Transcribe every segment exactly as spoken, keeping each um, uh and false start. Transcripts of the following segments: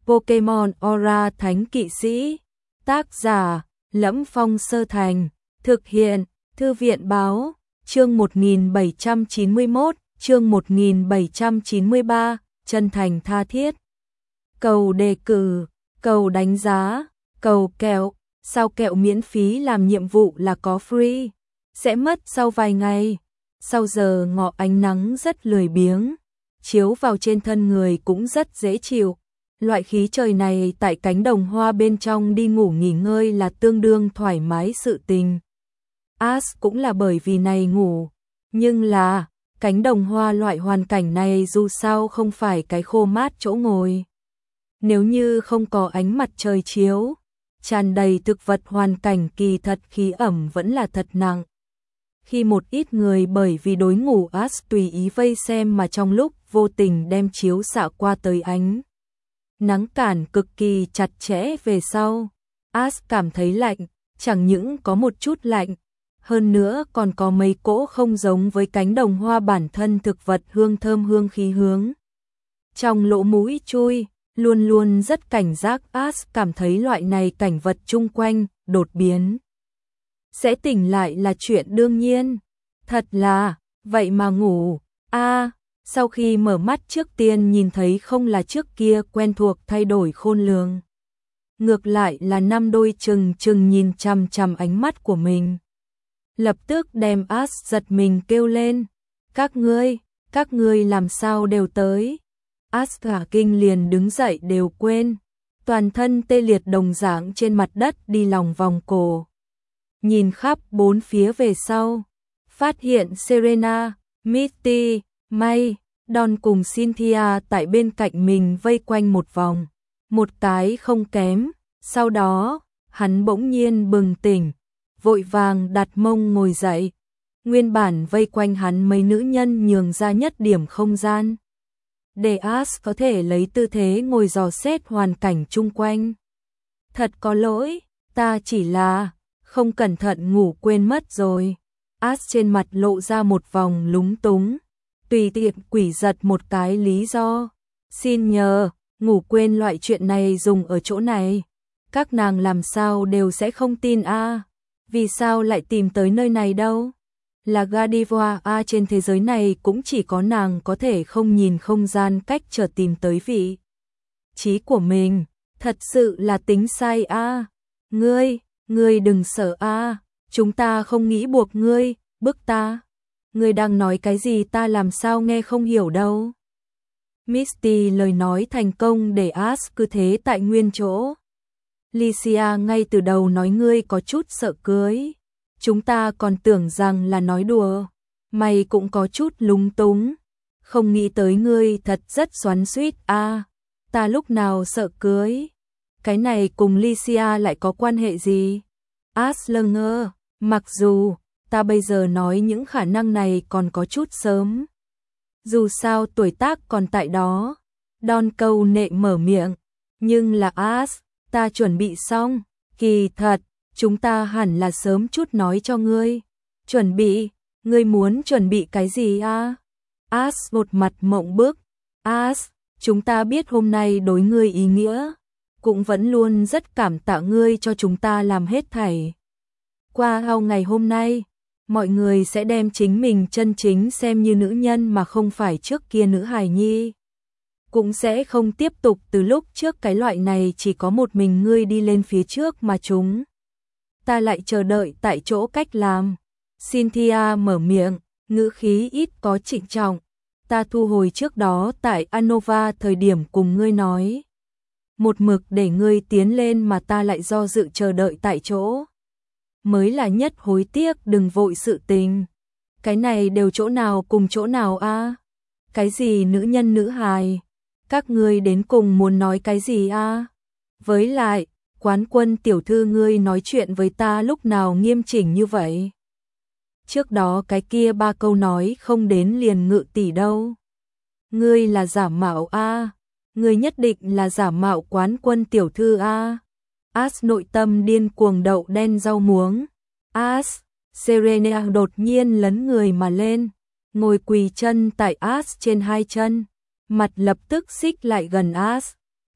Pokemon Aura Thánh Kỵ Sĩ. Tác giả: Lẫm Phong Sơ Thành. Thực hiện: Thư viện báo. Chương một nghìn bảy trăm chín mươi mốt, chương một nghìn bảy trăm chín mươi ba, chân thành tha thiết. Cầu đề cử, cầu đánh giá, cầu kẹo. Sao kẹo miễn phí làm nhiệm vụ là có free? Sẽ mất sau vài ngày. Sau giờ ngọ ánh nắng rất lười biếng, chiếu vào trên thân người cũng rất dễ chịu. Loại khí trời này tại cánh đồng hoa bên trong đi ngủ nghỉ ngơi là tương đương thoải mái sự tình. Ash cũng là bởi vì này ngủ, nhưng là cánh đồng hoa loại hoàn cảnh này dù sao không phải cái khô mát chỗ ngồi. Nếu như không có ánh mặt trời chiếu, tràn đầy thực vật hoàn cảnh kỳ thật khí ẩm vẫn là thật nặng. Khi một ít người bởi vì đối ngủ Ash tùy ý vây xem mà trong lúc vô tình đem chiếu xạ qua tới ánh nắng cản cực kỳ chặt chẽ về sau, Ash cảm thấy lạnh, chẳng những có một chút lạnh, hơn nữa còn có mấy cỗ không giống với cánh đồng hoa bản thân thực vật hương thơm hương khí hướng trong lỗ mũi chui. Luôn luôn rất cảnh giác, Ash cảm thấy loại này cảnh vật chung quanh đột biến sẽ tỉnh lại là chuyện đương nhiên. Thật là, vậy mà ngủ, a à, sau khi mở mắt trước tiên nhìn thấy không là trước kia quen thuộc thay đổi khôn lường. Ngược lại là năm đôi chừng chừng nhìn chằm chằm ánh mắt của mình. Lập tức đem Ash giật mình kêu lên. Các ngươi, các ngươi làm sao đều tới? Ash cả kinh liền đứng dậy đều quên. Toàn thân tê liệt đồng dạng trên mặt đất đi lòng vòng cổ. Nhìn khắp bốn phía về sau, phát hiện Serena, Misty, May, Dawn cùng Cynthia tại bên cạnh mình vây quanh một vòng, một cái không kém. Sau đó, hắn bỗng nhiên bừng tỉnh, vội vàng đặt mông ngồi dậy. Nguyên bản vây quanh hắn mấy nữ nhân nhường ra nhất điểm không gian, để Ash có thể lấy tư thế ngồi dò xét hoàn cảnh chung quanh. Thật có lỗi, ta chỉ là không cẩn thận ngủ quên mất rồi. Ash trên mặt lộ ra một vòng lúng túng, tùy tiện quỷ giật một cái lý do. Xin nhờ, ngủ quên loại chuyện này dùng ở chỗ này, các nàng làm sao đều sẽ không tin a. À. Vì sao lại tìm tới nơi này đâu? Là Gardevoir a à, trên thế giới này cũng chỉ có nàng có thể không nhìn không gian cách trở tìm tới vị trí của mình. Thật sự là tính sai a. À. Ngươi, ngươi đừng sợ a, à. Chúng ta không nghĩ buộc ngươi, bức ta. Ngươi đang nói cái gì ta làm sao nghe không hiểu đâu. Misty lời nói thành công để Ash cứ thế tại nguyên chỗ. Lycia ngay từ đầu nói ngươi có chút sợ cưới. Chúng ta còn tưởng rằng là nói đùa. Mày cũng có chút lúng túng. Không nghĩ tới ngươi thật rất xoắn xuýt a. À, ta lúc nào sợ cưới? Cái này cùng Lycia lại có quan hệ gì? Ash lơ ngơ, mặc dù ta bây giờ nói những khả năng này còn có chút sớm. Dù sao tuổi tác còn tại đó. Dawn câu nệ mở miệng. Nhưng là Ash, ta chuẩn bị xong. Kỳ thật, chúng ta hẳn là sớm chút nói cho ngươi. Chuẩn bị? Ngươi muốn chuẩn bị cái gì a? À? Ash một mặt mộng bức. Ash, chúng ta biết hôm nay đối ngươi ý nghĩa. Cũng vẫn luôn rất cảm tạ ngươi cho chúng ta làm hết thảy. Qua sau ngày hôm nay, mọi người sẽ đem chính mình chân chính xem như nữ nhân mà không phải trước kia nữ hài nhi. Cũng sẽ không tiếp tục từ lúc trước cái loại này chỉ có một mình ngươi đi lên phía trước mà chúng ta lại chờ đợi tại chỗ cách làm. Cynthia mở miệng, ngữ khí ít có trịnh trọng. Ta thu hồi trước đó tại Anova thời điểm cùng ngươi nói. Một mực để ngươi tiến lên mà ta lại do dự chờ đợi tại chỗ. Mới là nhất hối tiếc, đừng vội sự tình. Cái này đều chỗ nào cùng chỗ nào a? À? Cái gì nữ nhân nữ hài? Các ngươi đến cùng muốn nói cái gì a? À? Với lại, Quán Quân tiểu thư ngươi nói chuyện với ta lúc nào nghiêm chỉnh như vậy? Trước đó cái kia ba câu nói không đến liền ngự tỷ đâu. Ngươi là giả mạo a? À? Ngươi nhất định là giả mạo Quán Quân tiểu thư a? À? Ash nội tâm điên cuồng đậu đen rau muống. Ash, Serena đột nhiên lấn người mà lên, ngồi quỳ chân tại Ash trên hai chân, mặt lập tức xích lại gần Ash.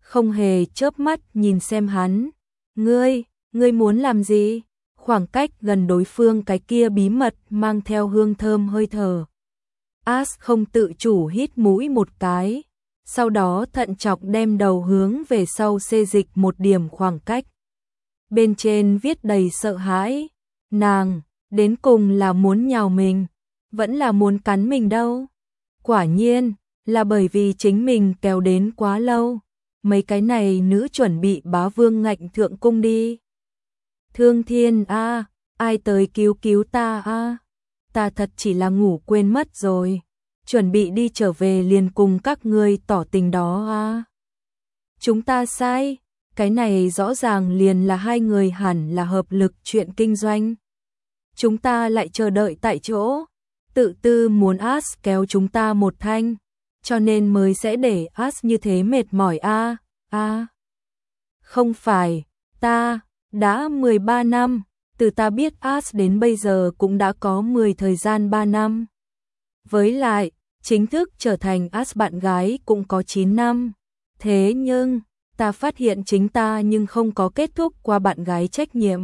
không hề chớp mắt nhìn xem hắn. Ngươi, ngươi muốn làm gì? Khoảng cách gần đối phương cái kia bí mật mang theo hương thơm hơi thở. As không tự chủ hít mũi một cái, sau đó thận trọng đem đầu hướng về sau xê dịch một điểm khoảng cách. Bên trên viết đầy sợ hãi, nàng, đến cùng là muốn nhào mình, vẫn là muốn cắn mình đâu. Quả nhiên, là bởi vì chính mình kéo đến quá lâu, mấy cái này nữ chuẩn bị bá vương ngạnh thượng cung đi. Thương Thiên a, ai tới cứu cứu ta a? Ta thật chỉ là ngủ quên mất rồi, chuẩn bị đi trở về liền cùng các ngươi tỏ tình đó a. Chúng ta sai, cái này rõ ràng liền là hai người hẳn là hợp lực chuyện kinh doanh. Chúng ta lại chờ đợi tại chỗ, tự tư muốn As kéo chúng ta một thanh, cho nên mới sẽ để As như thế mệt mỏi a. A. Không phải, ta đã mười ba năm, từ ta biết As đến bây giờ cũng đã có mười thời gian ba năm. Với lại, chính thức trở thành As bạn gái cũng có chín năm. Thế nhưng, ta phát hiện chính ta nhưng không có kết thúc qua bạn gái trách nhiệm.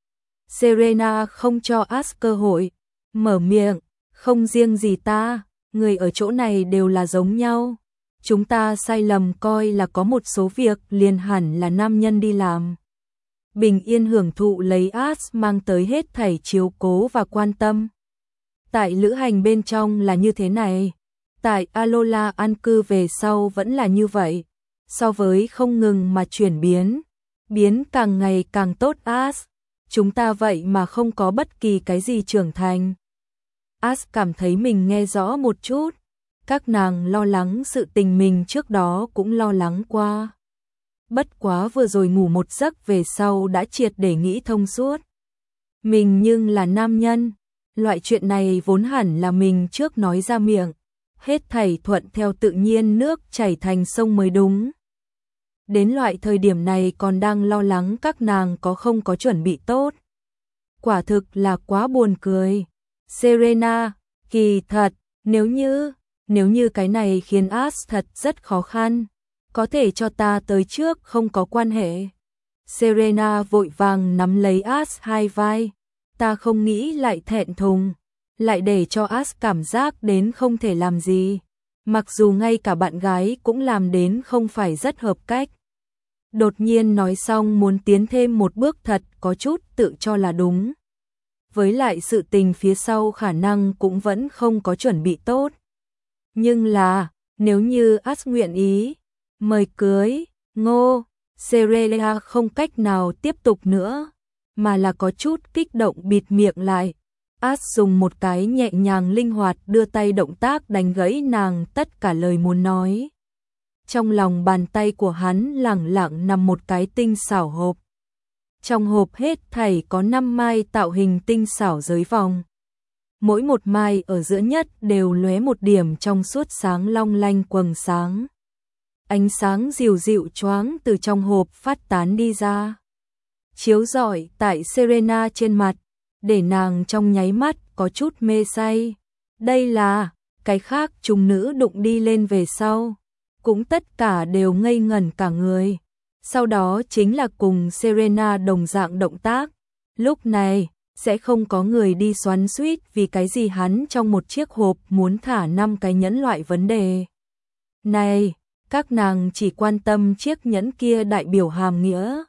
Serena không cho As cơ hội, mở miệng, không riêng gì ta, người ở chỗ này đều là giống nhau. Chúng ta sai lầm coi là có một số việc liền hẳn là nam nhân đi làm. Bình yên hưởng thụ lấy As mang tới hết thảy chiếu cố và quan tâm. Tại lữ hành bên trong là như thế này, tại Alola an cư về sau vẫn là như vậy. So với không ngừng mà chuyển biến, biến càng ngày càng tốt As, chúng ta vậy mà không có bất kỳ cái gì trưởng thành. As cảm thấy mình nghe rõ một chút, các nàng lo lắng sự tình mình trước đó cũng lo lắng qua. Bất quá vừa rồi ngủ một giấc về sau đã triệt để nghĩ thông suốt. Mình nhưng là nam nhân, loại chuyện này vốn hẳn là mình trước nói ra miệng, hết thảy thuận theo tự nhiên nước chảy thành sông mới đúng. Đến loại thời điểm này còn đang lo lắng các nàng có không có chuẩn bị tốt. Quả thực là quá buồn cười. Serena, kỳ thật, nếu như, nếu như cái này khiến As thật rất khó khăn, có thể cho ta tới trước không có quan hệ. Serena vội vàng nắm lấy As hai vai, ta không nghĩ lại thẹn thùng, lại để cho As cảm giác đến không thể làm gì, mặc dù ngay cả bạn gái cũng làm đến không phải rất hợp cách. Đột nhiên nói xong muốn tiến thêm một bước thật có chút tự cho là đúng. Với lại sự tình phía sau khả năng cũng vẫn không có chuẩn bị tốt. Nhưng là, nếu như As nguyện ý, mời cưới, ngô, Serena không cách nào tiếp tục nữa, mà là có chút kích động bịt miệng lại. As dùng một cái nhẹ nhàng linh hoạt đưa tay động tác đánh gãy nàng tất cả lời muốn nói. Trong lòng bàn tay của hắn lẳng lặng nằm một cái tinh xảo hộp. Trong hộp hết thảy có năm mai tạo hình tinh xảo giới vòng. Mỗi một mai ở giữa nhất đều lóe một điểm trong suốt sáng long lanh quầng sáng. Ánh sáng dịu dịu choáng từ trong hộp phát tán đi ra, chiếu rọi tại Serena trên mặt, để nàng trong nháy mắt có chút mê say. Đây là, cái khác chúng nữ đụng đi lên về sau, cũng tất cả đều ngây ngẩn cả người. Sau đó chính là cùng Serena đồng dạng động tác. Lúc này, sẽ không có người đi xoắn xuýt vì cái gì hắn trong một chiếc hộp muốn thả năm cái nhẫn loại vấn đề. Này, các nàng chỉ quan tâm chiếc nhẫn kia đại biểu hàm nghĩa.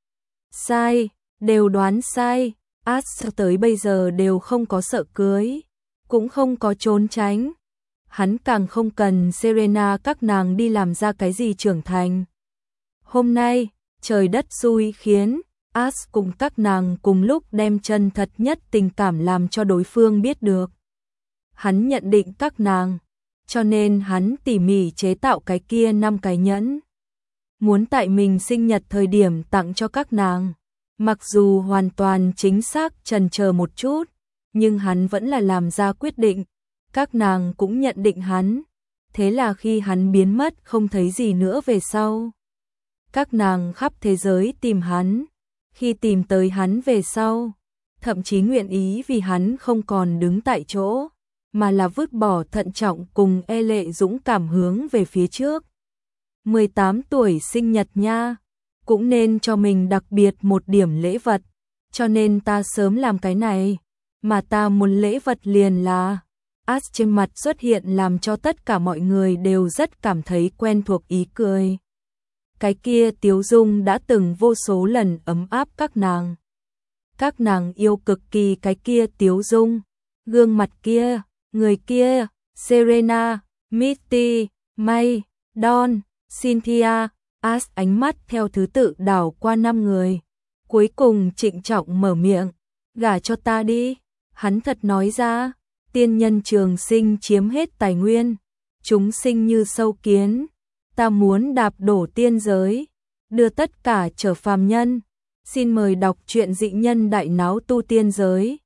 Sai, đều đoán sai. As tới bây giờ đều không có sợ cưới, cũng không có trốn tránh. Hắn càng không cần Serena các nàng đi làm ra cái gì trưởng thành. Hôm nay, trời đất xui khiến, As cùng các nàng cùng lúc đem chân thật nhất tình cảm làm cho đối phương biết được. Hắn nhận định các nàng, cho nên hắn tỉ mỉ chế tạo cái kia năm cái nhẫn. Muốn tại mình sinh nhật thời điểm tặng cho các nàng. Mặc dù hoàn toàn chính xác chần chờ một chút, nhưng hắn vẫn là làm ra quyết định. Các nàng cũng nhận định hắn. Thế là khi hắn biến mất không thấy gì nữa về sau, các nàng khắp thế giới tìm hắn. Khi tìm tới hắn về sau, thậm chí nguyện ý vì hắn không còn đứng tại chỗ, mà là vứt bỏ thận trọng cùng e lệ dũng cảm hướng về phía trước. mười tám tuổi sinh nhật nha, cũng nên cho mình đặc biệt một điểm lễ vật, cho nên ta sớm làm cái này, mà ta muốn lễ vật liền là... As trên mặt xuất hiện làm cho tất cả mọi người đều rất cảm thấy quen thuộc ý cười. Cái kia tiếu dung đã từng vô số lần ấm áp các nàng. Các nàng yêu cực kỳ cái kia tiếu dung, gương mặt kia, người kia, Serena, Mitty, May, Dawn, Cynthia. As ánh mắt theo thứ tự đảo qua năm người, cuối cùng trịnh trọng mở miệng, gả cho ta đi. Hắn thật nói ra, tiên nhân trường sinh chiếm hết tài nguyên, chúng sinh như sâu kiến, ta muốn đạp đổ tiên giới, đưa tất cả trở phàm nhân. Xin mời đọc truyện Dị Nhân Đại Náo Tu Tiên Giới.